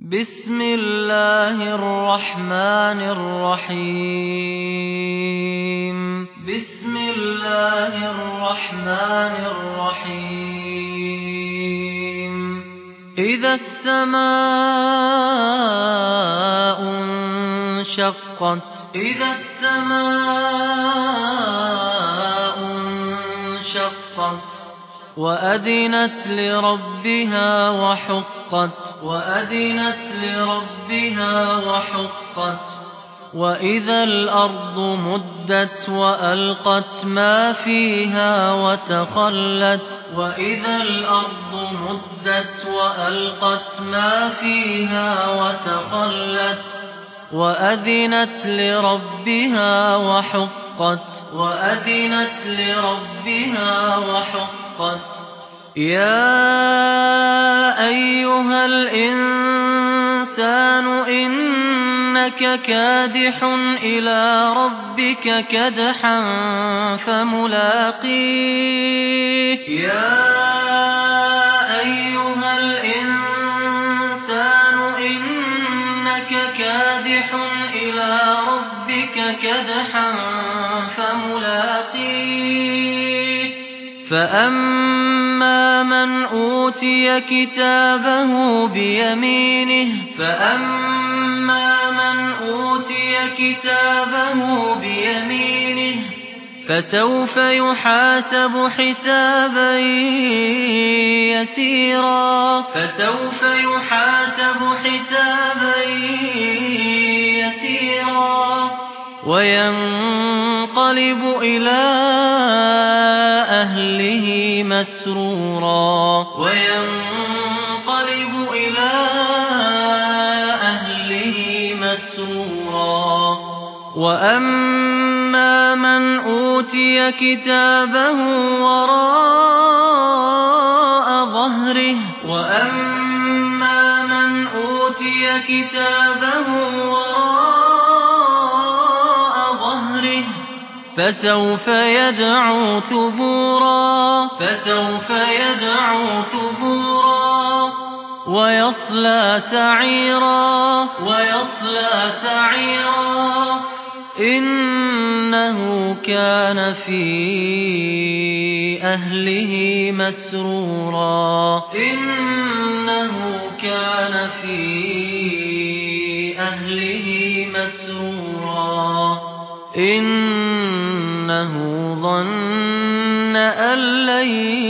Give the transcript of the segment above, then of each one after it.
بسم الله الرحمن الرحيم بسم الله الرحمن الرحيم إذا السماء انشقت إذا السماء انشقت وأذنت لربها وحقت وأذنت لربها وحقت وإذا الأرض مدت وألقت ما فيها وتخلت وإذا الأرض مدت وألقت ما فيها وتخلت وأذنت لربها وحقت وأذنت لربها وحقت يا أيها الإنسان إنك كادح إلى ربك كدحا فملاقيه يا أيها الإنسان إنك كادح إلى ربك كدحا فملاقيه فأما من أوتي كتابه بيمينه فأما من أوتي كتابه بيمينه فسوف يحاسب حسابا يسيرا فسوف يحاسب حسابا يسيرا وينقلب إلى أهله مسرورا وينقلب إلى أهله مسرورا وأما من أوتي كتابه وراء ظهره وأما من أوتي كتابه وراء ظهره فسوف يدعو ثبورا فسوف يدعو ثبورا ويصلى سعيرا ويصلى سعيرا إنه كان في أهله مسرورا إنه كان في أهله مسرورا إنه ظن أن لن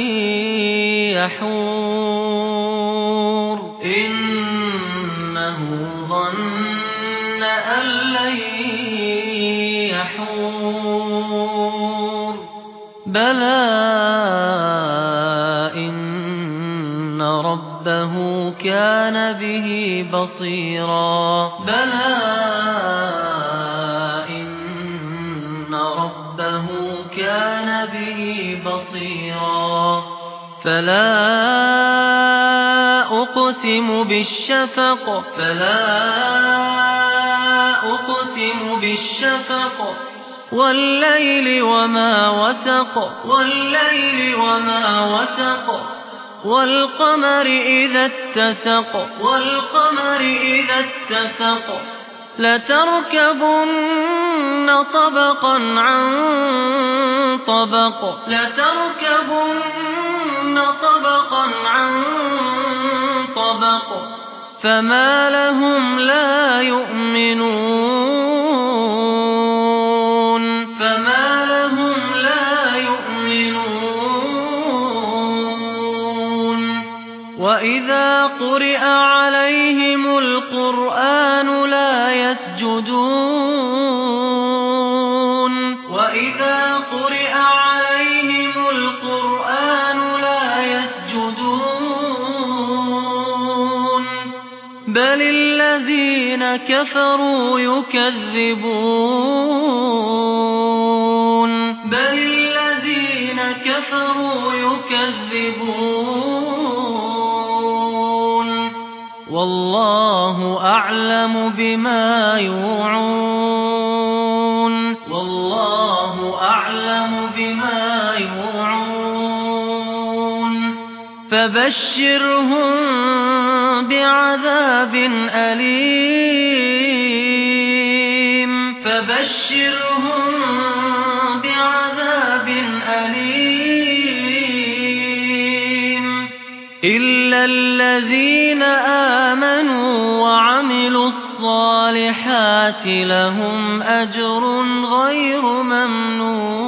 يحور إنه ظن أن لن يحور بلى إن ربه كان به بصيرا بلى ربه كان به بصيرا فلا أقسم بالشفق فلا أقسم بالشفق والليل وما وسق والليل وما وسق والقمر إذا اتسق والقمر إذا اتسق لتركبن طبقا عن طبق لتركبن طبقا عن طبق فما لهم لا يؤمنون فما لهم لا يؤمنون وإذا قرئ عليهم القرآن لا يسجدون وإذا قرئ عليهم القرآن لا يسجدون بل الذين كفروا يكذبون بل الذين كفروا يكذبون والله أعلم بما يوعون والله أعلم بما يوعون فبشرهم بعذاب أليم إلا الذين آمنوا وعملوا الصالحات لهم أجر غير ممنون